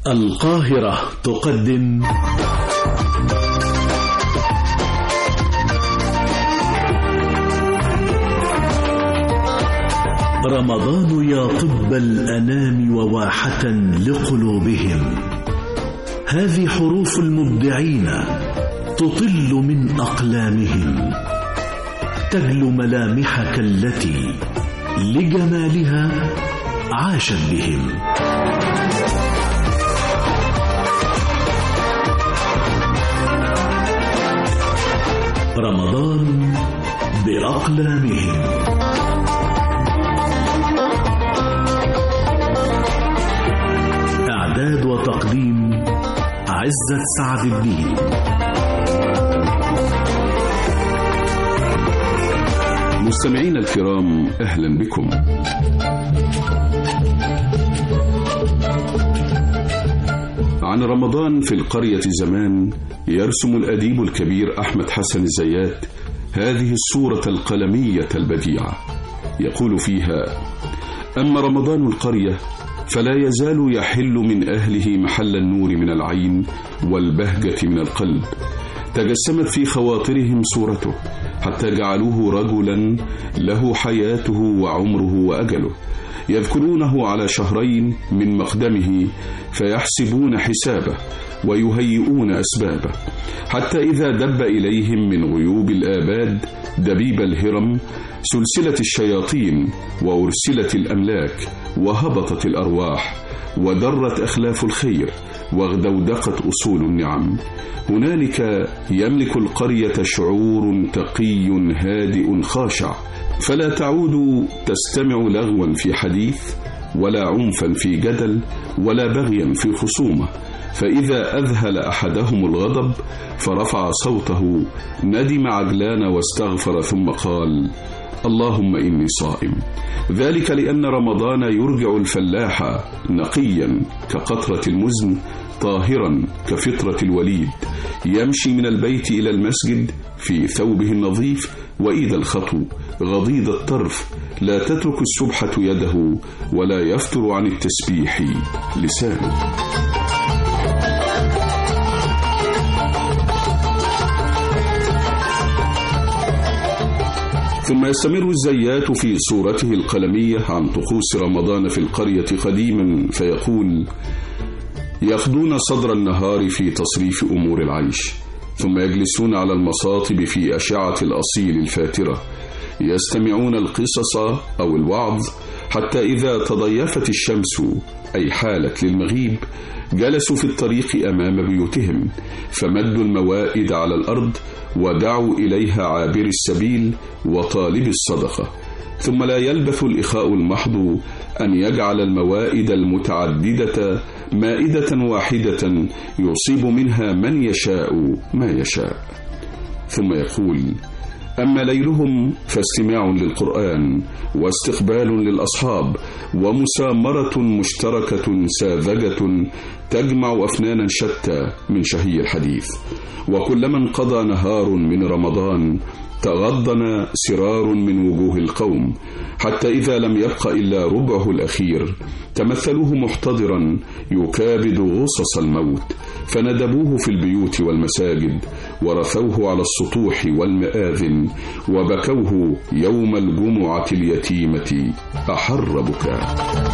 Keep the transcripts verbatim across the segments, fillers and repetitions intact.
القاهرة تقدم رمضان يا طب الأنام وواحة لقلوبهم. هذه حروف المبدعين تطل من أقلامهم، تجلو ملامحك التي لجمالها عاشت بهم. رمضان بأقلامهم. إعداد وتقديم عزت سعد الدين. مستمعين الكرام، أهلا بكم. عن رمضان في القرية زمان يرسم الأديب الكبير أحمد حسن الزيات هذه الصورة القلمية البديعة. يقول فيها: أما رمضان القرية فلا يزال يحل من أهله محل النور من العين والبهجة من القلب. تجسمت في خواطرهم صورته حتى جعلوه رجلا له حياته وعمره وأجله. يذكرونه على شهرين من مقدمه فيحسبون حسابه ويهيئون أسبابه، حتى إذا دب إليهم من غيوب الآباد دبيب الهرم سلسلة الشياطين وأرسلت الأملاك وهبطت الأرواح ودرت أخلاف الخير واغدودقت أصول النعم. هنالك يملك القرية شعور تقي هادئ خاشع، فلا تعود تستمع لغوا في حديث ولا عنفا في جدل ولا بغيا في خصومة. فإذا أذهل أحدهم الغضب فرفع صوته ندم عجلان واستغفر ثم قال: اللهم إني صائم. ذلك لأن رمضان يرجع الفلاح نقيا كقطرة المزن، طاهرا كفطرة الوليد، يمشي من البيت إلى المسجد في ثوبه النظيف وإذا الخطو غضيض الطرف، لا تترك السبحة يده ولا يفتر عن التسبيح لسانه. ثم يستمر الزيات في صورته القلمية عن طقوس رمضان في القرية قديما فيقول: يخضون صدر النهار في تصريف أمور العيش، ثم يجلسون على المصاطب في أشعة الأصيل الفاترة، يستمعون القصص أو الوعظ، حتى إذا تضيفت الشمس أي حالت للمغيب جلسوا في الطريق أمام بيوتهم فمدوا الموائد على الأرض ودعوا إليها عابر السبيل وطالب الصدقة. ثم لا يلبث الإخاء المحض أن يجعل الموائد المتعددة مائدة واحدة يصيب منها من يشاء ما يشاء. ثم يقول: أما ليلهم فاستماع للقرآن واستقبال للأصحاب ومسامرة مشتركة ساذجة تجمع أفنانا شتى من شهي الحديث. وكلما انقضى نهار من رمضان تغضن سرار من وجوه القوم، حتى إذا لم يبق إلا ربعه الأخير تمثلوه محتضرا يكابد غصص الموت، فندبوه في البيوت والمساجد ورثوه على السطوح والمآذن وبكوه يوم الجمعة اليتيمة أحر بكاء.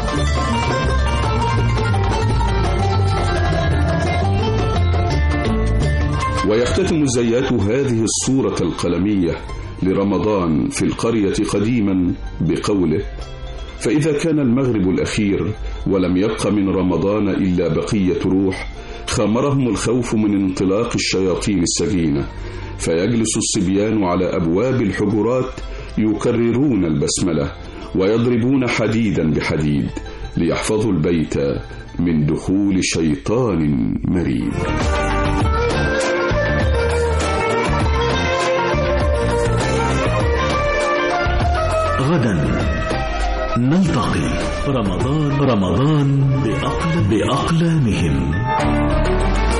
ويختتم الزيات هذه الصورة القلمية لرمضان في القرية قديما بقوله: فإذا كان المغرب الأخير ولم يبق من رمضان إلا بقية روح، خمرهم الخوف من انطلاق الشياطين السجينة، فيجلس الصبيان على أبواب الحجرات يكررون البسملة ويضربون حديدا بحديد ليحفظوا البيت من دخول شيطان مريد. غدا نلتقي. رمضان رمضان بأقل بأقلامهم.